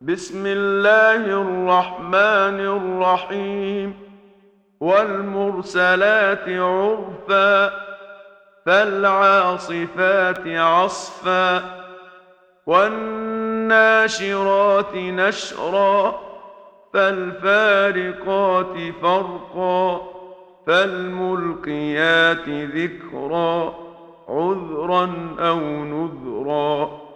بسم الله الرحمن الرحيم. والمرسلات عرفا فالعاصفات عصفا والناشرات نشرا فالفارقات فرقا فالملقيات ذكرا عذرا أو نذرا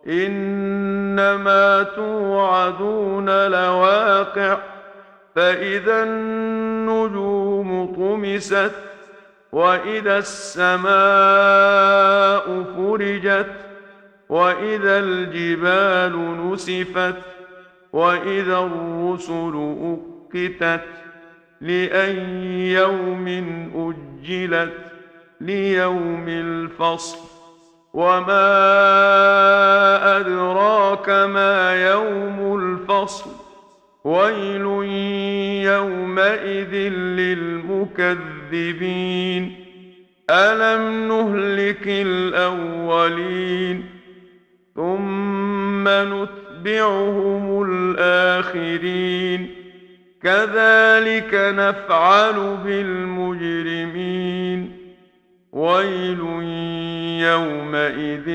إنما توعدون لواقع فإذا النجوم طمست وإذا السماء فرجت وإذا الجبال نسفت وإذا الرسل أقتت لأي يوم أجلت ليوم الفصل وما أدراك ما يوم الفصل ويل يومئذ للمكذبين ألم نهلك الأولين ثم نتبعهم الآخرين كذلك نفعل بالمجرمين ويل يومئذ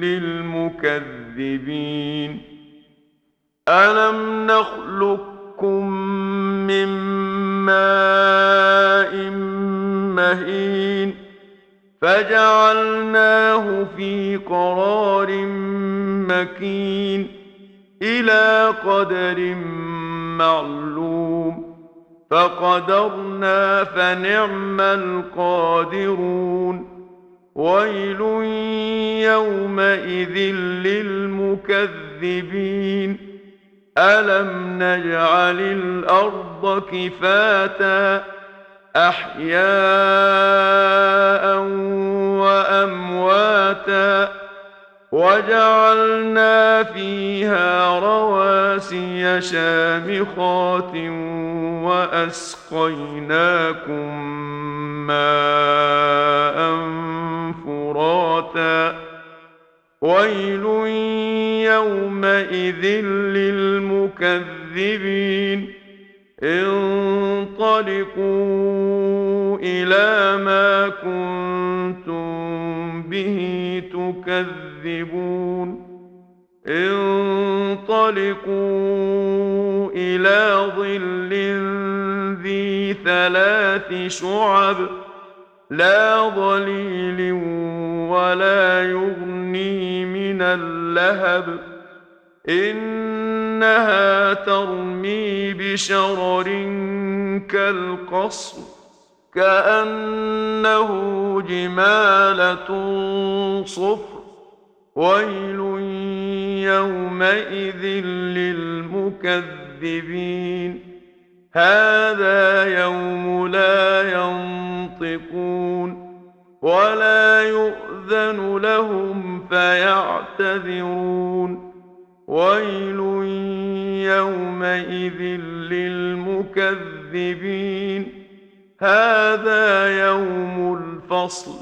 للمكذبين ألم نخلقكم من ماء مهين فجعلناه في قرار مكين إلى قدر معلوم فقدرنا فنعم القادرون ويل يومئذ للمكذبين ألم نجعل الأرض كفاتا أحياء وأمواتا وجعلنا فيها رواسي شامخات وأسقيناكم ماء فراتا ويل يومئذ للمكذبين انطلقوا إلى ما كنتم به تكذبون انطلقوا إلى ظل ذي ثلاث شعب لا ظليل ولا يغني من اللهب إنها ترمي بشرر كالقصر كأنه جمالة صفر ويل يومئذ للمكذبين هذا يوم لا ينطقون ولا يؤذن لهم فيعتذرون ويل يومئذ للمكذبين هذا يوم الفصل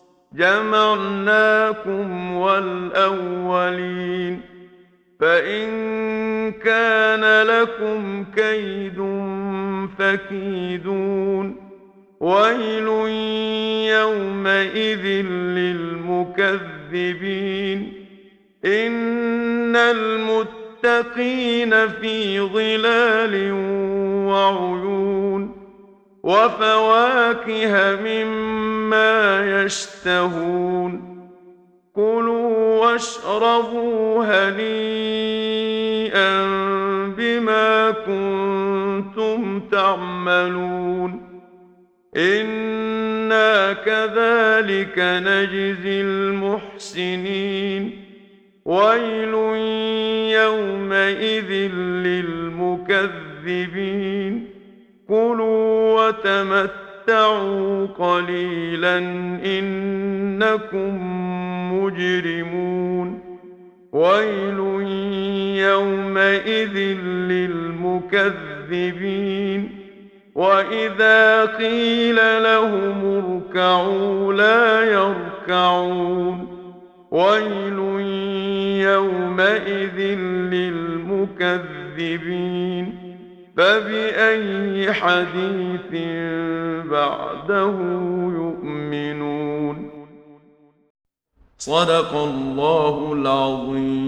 جمعناكم والأولين فإن كان لكم كيد فكيدون ويل يومئذ للمكذبين إن المتقين في ظلال وعيون وفواكه مما يشتهون كلوا واشربوا هنيئا بما كنتم تعملون إنا كذلك نجزي المحسنين ويل يومئذ للمكذبين كلوا وتمتعوا قليلا إنكم مجرمون ويل يومئذ للمكذبين وإذا قيل لهم اركعوا لا يركعون ويل يومئذ للمكذبين فبأي حديث بعده يؤمنون صدق الله العظيم.